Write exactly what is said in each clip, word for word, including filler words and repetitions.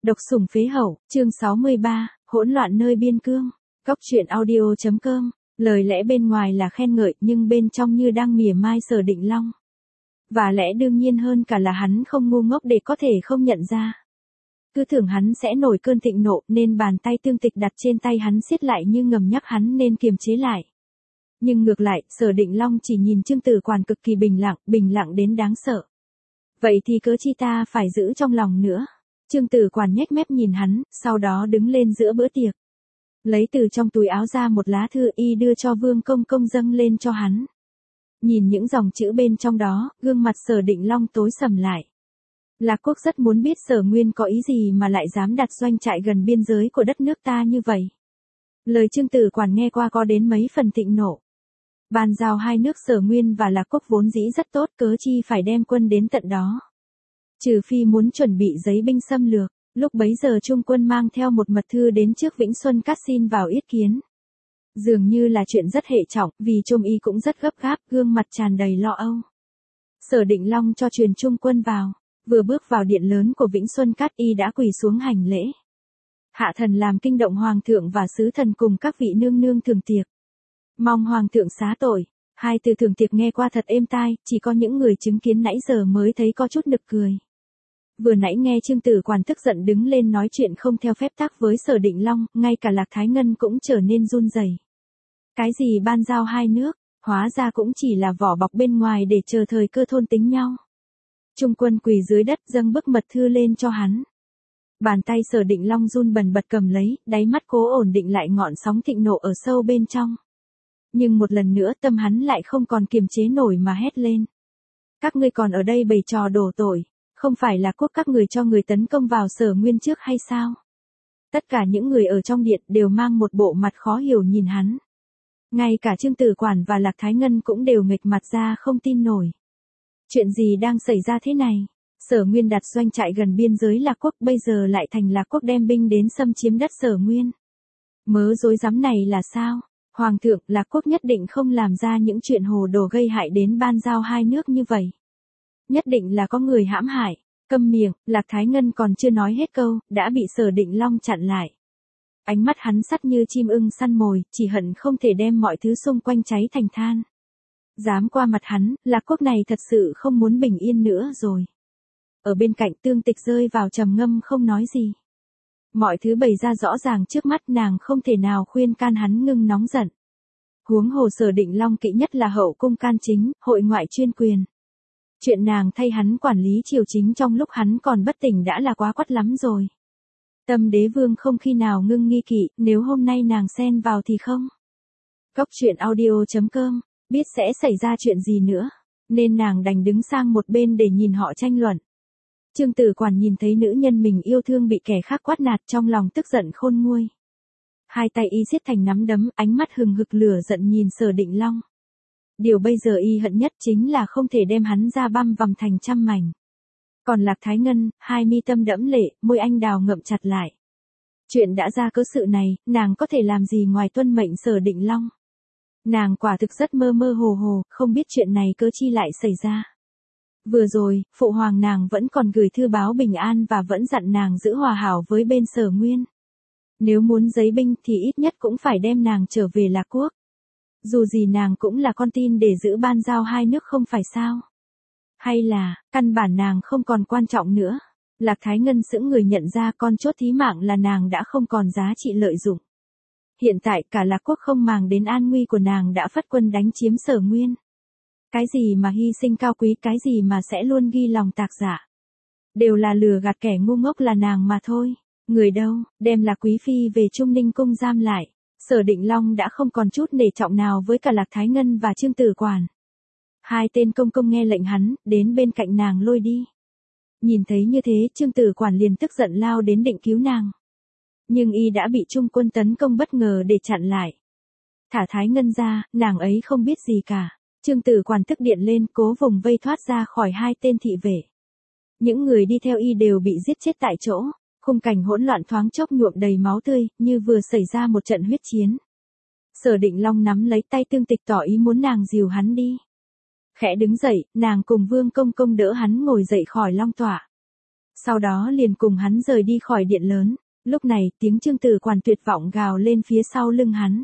Độc sủng phế hậu, chương sáu mươi ba, hỗn loạn nơi biên cương. Cóc truyện audio chấm com. Lời lẽ bên ngoài là khen ngợi nhưng bên trong như đang mỉa mai Sở Định Long. Và lẽ đương nhiên hơn cả là hắn không ngu ngốc để có thể không nhận ra. Cứ tưởng hắn sẽ nổi cơn thịnh nộ nên bàn tay Tương Tịch đặt trên tay hắn siết lại như ngầm nhắc hắn nên kiềm chế lại. Nhưng ngược lại, Sở Định Long chỉ nhìn Trương Tử Quản cực kỳ bình lặng, bình lặng đến đáng sợ. Vậy thì cớ chi ta phải giữ trong lòng nữa. Trương Tử Quản nhếch mép nhìn hắn, sau đó đứng lên giữa bữa tiệc. Lấy từ trong túi áo ra một lá thư y đưa cho Vương Công Công dâng lên cho hắn. Nhìn những dòng chữ bên trong đó, gương mặt Sở Định Long tối sầm lại. Lạc Quốc rất muốn biết Sở Nguyên có ý gì mà lại dám đặt doanh trại gần biên giới của đất nước ta như vậy. Lời Trương Tử Quản nghe qua có đến mấy phần thịnh nộ. Bàn giao hai nước Sở Nguyên và Lạc Quốc vốn dĩ rất tốt, cớ chi phải đem quân đến tận đó. Trừ phi muốn chuẩn bị giấy binh xâm lược, lúc bấy giờ Trung quân mang theo một mật thư đến trước Vĩnh Xuân Cát xin vào yết kiến. Dường như là chuyện rất hệ trọng, vì Trung y cũng rất gấp gáp, gương mặt tràn đầy lo âu. Sở Định Long cho truyền Trung quân vào, vừa bước vào điện lớn của Vĩnh Xuân Cát y đã quỳ xuống hành lễ. Hạ thần làm kinh động hoàng thượng và sứ thần cùng các vị nương nương thường tiệc. Mong hoàng thượng xá tội. Hai từ thường tiệc nghe qua thật êm tai, chỉ có những người chứng kiến nãy giờ mới thấy có chút nực cười. Vừa nãy nghe Trương Tử Quản tức giận đứng lên nói chuyện không theo phép tắc với Sở Định Long, ngay cả Lạc Thái Ngân cũng trở nên run rẩy. Cái gì ban giao hai nước, hóa ra cũng chỉ là vỏ bọc bên ngoài để chờ thời cơ thôn tính nhau. Trung quân quỳ dưới đất dâng bức mật thư lên cho hắn. Bàn tay Sở Định Long run bần bật cầm lấy, đáy mắt cố ổn định lại ngọn sóng thịnh nộ ở sâu bên trong. Nhưng một lần nữa tâm hắn lại không còn kiềm chế nổi mà hét lên. Các ngươi còn ở đây bày trò đổ tội, không phải là quốc các người cho người tấn công vào Sở Nguyên trước hay sao? Tất cả những người ở trong điện đều mang một bộ mặt khó hiểu nhìn hắn. Ngay cả Trương Tử Quản và Lạc Thái Ngân cũng đều nghệch mặt ra không tin nổi. Chuyện gì đang xảy ra thế này? Sở Nguyên đặt doanh trại gần biên giới Lạc Quốc, bây giờ lại thành Lạc Quốc đem binh đến xâm chiếm đất Sở Nguyên. Mớ rối rắm này là sao? Hoàng thượng, Lạc Quốc nhất định không làm ra những chuyện hồ đồ gây hại đến ban giao hai nước như vậy. Nhất định là có người hãm hại. Câm miệng, Lạc Thái Ngân còn chưa nói hết câu, đã bị Sở Định Long chặn lại. Ánh mắt hắn sắt như chim ưng săn mồi, chỉ hận không thể đem mọi thứ xung quanh cháy thành than. Dám qua mặt hắn, Lạc Quốc này thật sự không muốn bình yên nữa rồi. Ở bên cạnh Tương Tịch rơi vào trầm ngâm không nói gì. Mọi thứ bày ra rõ ràng trước mắt nàng không thể nào khuyên can hắn ngưng nóng giận. Huống hồ Sở Định Long kỵ nhất là hậu cung can chính, hội ngoại chuyên quyền. Chuyện nàng thay hắn quản lý triều chính trong lúc hắn còn bất tỉnh đã là quá quắt lắm rồi. Tâm Đế Vương không khi nào ngưng nghi kỵ, nếu hôm nay nàng xen vào thì không. Cóc truyện audio chấm com, biết sẽ xảy ra chuyện gì nữa, nên nàng đành đứng sang một bên để nhìn họ tranh luận. Trương Tử Quản nhìn thấy nữ nhân mình yêu thương bị kẻ khác quát nạt trong lòng tức giận khôn nguôi. Hai tay y siết thành nắm đấm, ánh mắt hừng hực lửa giận nhìn Sở Định Long. Điều bây giờ y hận nhất chính là không thể đem hắn ra băm vằm thành trăm mảnh. Còn Lạc Thái Ngân, hai mi tâm đẫm lệ, môi anh đào ngậm chặt lại. Chuyện đã ra cớ sự này, nàng có thể làm gì ngoài tuân mệnh Sở Định Long. Nàng quả thực rất mơ mơ hồ hồ, không biết chuyện này cớ chi lại xảy ra. Vừa rồi, phụ hoàng nàng vẫn còn gửi thư báo bình an và vẫn dặn nàng giữ hòa hảo với bên Sở Nguyên. Nếu muốn giấy binh thì ít nhất cũng phải đem nàng trở về Lạc Quốc. Dù gì nàng cũng là con tin để giữ ban giao hai nước không phải sao? Hay là, căn bản nàng không còn quan trọng nữa? Lạc Thái Ngân sững người nhận ra con chốt thí mạng là nàng đã không còn giá trị lợi dụng. Hiện tại cả Lạc Quốc không màng đến an nguy của nàng đã phất quân đánh chiếm Sở Nguyên. Cái gì mà hy sinh cao quý, cái gì mà sẽ luôn ghi lòng tạc dạ. Đều là lừa gạt kẻ ngu ngốc là nàng mà thôi. Người đâu, đem Lạc Quý Phi về Trung Ninh Cung giam lại. Sở Định Long đã không còn chút nể trọng nào với cả Lạc Thái Ngân và Trương Tử Quản. Hai tên công công nghe lệnh hắn, đến bên cạnh nàng lôi đi. Nhìn thấy như thế, Trương Tử Quản liền tức giận lao đến định cứu nàng. Nhưng y đã bị Trung quân tấn công bất ngờ để chặn lại. Thả Thái Ngân ra, nàng ấy không biết gì cả. Trương Tử Quản tức điện lên, cố vùng vây thoát ra khỏi hai tên thị vệ. Những người đi theo y đều bị giết chết tại chỗ. Khung cảnh hỗn loạn thoáng chốc nhuộm đầy máu tươi, như vừa xảy ra một trận huyết chiến. Sở Định Long nắm lấy tay Tương Tịch tỏ ý muốn nàng dìu hắn đi. Khẽ đứng dậy, nàng cùng Vương Công Công đỡ hắn ngồi dậy khỏi long tọa. Sau đó liền cùng hắn rời đi khỏi điện lớn. Lúc này, tiếng Trương Tử Quản tuyệt vọng gào lên phía sau lưng hắn.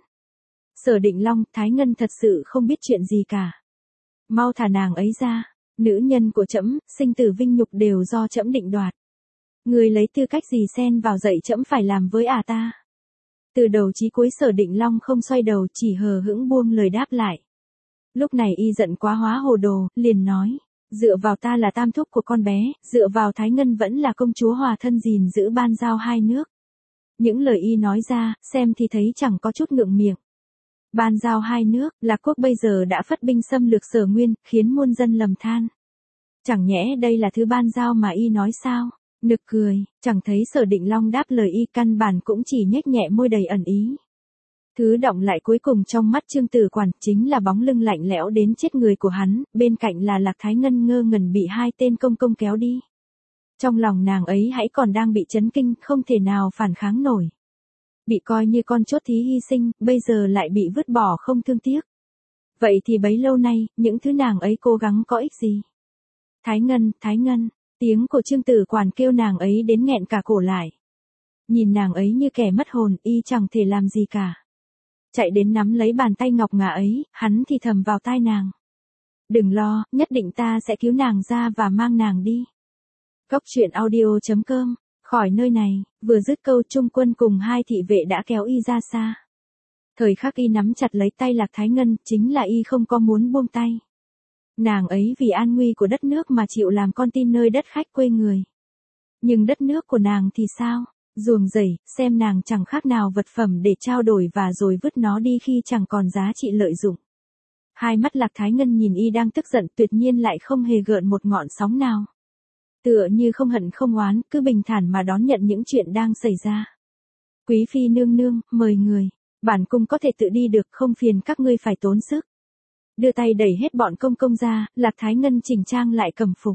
Sở Định Long, Thái Ngân thật sự không biết chuyện gì cả. Mau thả nàng ấy ra, nữ nhân của trẫm, sinh tử vinh nhục đều do trẫm định đoạt. Người lấy tư cách gì xen vào dạy trẫm phải làm với à ta? Từ đầu chí cuối Sở Định Long không xoay đầu, chỉ hờ hững buông lời đáp lại. Lúc này y giận quá hóa hồ đồ, liền nói, dựa vào ta là tam thúc của con bé, dựa vào Thái Ngân vẫn là công chúa hòa thân gìn giữ ban giao hai nước. Những lời y nói ra, xem thì thấy chẳng có chút ngượng miệng. Ban giao hai nước, Lạc quốc bây giờ đã phất binh xâm lược Sở Nguyên, khiến muôn dân lầm than. Chẳng nhẽ đây là thứ ban giao mà y nói sao? Nực cười, chẳng thấy Sở Định Long đáp lời y, căn bản cũng chỉ nhếch nhẹ môi đầy ẩn ý. Thứ động lại cuối cùng trong mắt Trương Tử Quản chính là bóng lưng lạnh lẽo đến chết người của hắn, bên cạnh là Lạc Thái Ngân ngơ ngẩn bị hai tên công công kéo đi. Trong lòng nàng ấy hãy còn đang bị chấn kinh, không thể nào phản kháng nổi. Bị coi như con chốt thí hy sinh, bây giờ lại bị vứt bỏ không thương tiếc. Vậy thì bấy lâu nay, những thứ nàng ấy cố gắng có ích gì? Thái Ngân, Thái Ngân, tiếng của Trương Tử Quản kêu nàng ấy đến nghẹn cả cổ lại. Nhìn nàng ấy như kẻ mất hồn, y chẳng thể làm gì cả. Chạy đến nắm lấy bàn tay ngọc ngà ấy, hắn thì thầm vào tai nàng. Đừng lo, nhất định ta sẽ cứu nàng ra và mang nàng đi. Góc truyện audio chấm com. Khỏi nơi này, vừa dứt câu Trung Quân cùng hai thị vệ đã kéo y ra xa. Thời khắc y nắm chặt lấy tay Lạc Thái Ngân, chính là y không có muốn buông tay. Nàng ấy vì an nguy của đất nước mà chịu làm con tin nơi đất khách quê người. Nhưng đất nước của nàng thì sao? Ruồng rẩy, xem nàng chẳng khác nào vật phẩm để trao đổi và rồi vứt nó đi khi chẳng còn giá trị lợi dụng. Hai mắt Lạc Thái Ngân nhìn y đang tức giận, tuyệt nhiên lại không hề gợn một ngọn sóng nào. Tựa như không hận không oán, cứ bình thản mà đón nhận những chuyện đang xảy ra. Quý phi nương nương, mời người. Bản cung có thể tự đi được, không phiền các ngươi phải tốn sức. Đưa tay đẩy hết bọn công công ra, Lạc Thái Ngân chỉnh trang lại cẩm phục.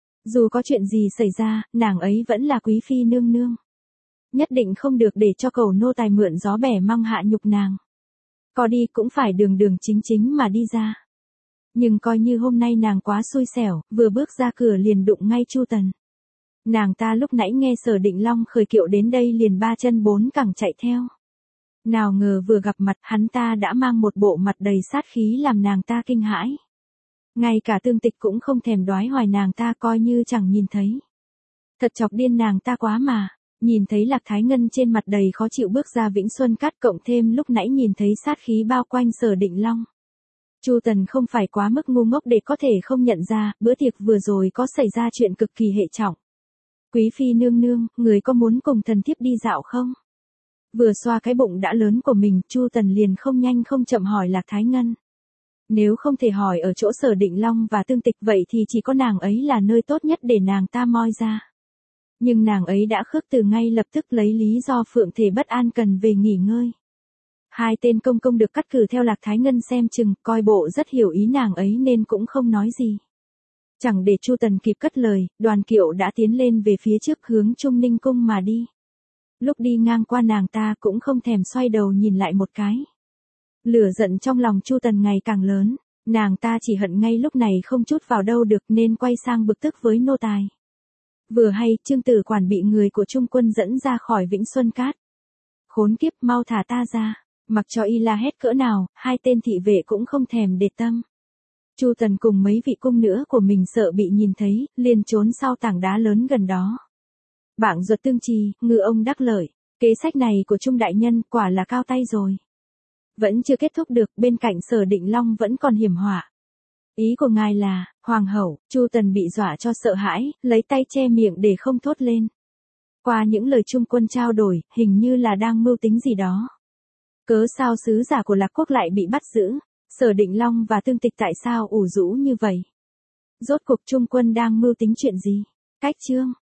Dù có chuyện gì xảy ra, nàng ấy vẫn là quý phi nương nương. Nhất định không được để cho cầu nô tài mượn gió bẻ măng hạ nhục nàng. Có đi cũng phải đường đường chính chính mà đi ra. Nhưng coi như hôm nay nàng quá xui xẻo, vừa bước ra cửa liền đụng ngay Chu Tần. Nàng ta lúc nãy nghe Sở Định Long khởi kiệu đến đây liền ba chân bốn cẳng chạy theo. Nào ngờ vừa gặp mặt hắn ta đã mang một bộ mặt đầy sát khí làm nàng ta kinh hãi. Ngay cả Tương Tịch cũng không thèm đoái hoài nàng ta, coi như chẳng nhìn thấy. Thật chọc điên nàng ta quá mà. Nhìn thấy Lạc Thái Ngân trên mặt đầy khó chịu bước ra Vĩnh Xuân Cát, cộng thêm lúc nãy nhìn thấy sát khí bao quanh Sở Định Long. Chu Tần không phải quá mức ngu ngốc để có thể không nhận ra, bữa tiệc vừa rồi có xảy ra chuyện cực kỳ hệ trọng. Quý phi nương nương, người có muốn cùng thần thiếp đi dạo không? Vừa xoa cái bụng đã lớn của mình, Chu Tần liền không nhanh không chậm hỏi Lạc Thái Ngân. Nếu không thể hỏi ở chỗ Sở Định Long và Tương Tịch vậy thì chỉ có nàng ấy là nơi tốt nhất để nàng ta moi ra. Nhưng nàng ấy đã khước từ ngay lập tức, lấy lý do phượng thể bất an cần về nghỉ ngơi. Hai tên công công được cắt cử theo Lạc Thái Ngân xem chừng, coi bộ rất hiểu ý nàng ấy nên cũng không nói gì. Chẳng để Chu Tần kịp cất lời, đoàn kiệu đã tiến lên về phía trước hướng Trung Ninh Cung mà đi. Lúc đi ngang qua nàng ta cũng không thèm xoay đầu nhìn lại một cái. Lửa giận trong lòng Chu Tần ngày càng lớn, nàng ta chỉ hận ngay lúc này không chút vào đâu được nên quay sang bực tức với nô tài. Vừa hay, Trương Tử Quản bị người của Trung Quân dẫn ra khỏi Vĩnh Xuân Cát. Khốn kiếp, mau thả ta ra. Mặc cho y la hét cỡ nào, hai tên thị vệ cũng không thèm để tâm. Chu Tần cùng mấy vị cung nữa của mình sợ bị nhìn thấy, liền trốn sau tảng đá lớn gần đó. Bảng Duật Tương Trì, ngư ông đắc lợi, kế sách này của Trung đại nhân quả là cao tay rồi. Vẫn chưa kết thúc được, bên cạnh Sở Định Long vẫn còn hiểm họa. Ý của ngài là, hoàng hậu, Chu Tần bị dọa cho sợ hãi, lấy tay che miệng để không thốt lên. Qua những lời Trung Quân trao đổi, hình như là đang mưu tính gì đó. Cớ sao sứ giả của Lạc quốc lại bị bắt giữ? Sở Định Long và Tương Tịch tại sao ủ rũ như vậy? Rốt cuộc Trung Quân đang mưu tính chuyện gì? Cách chương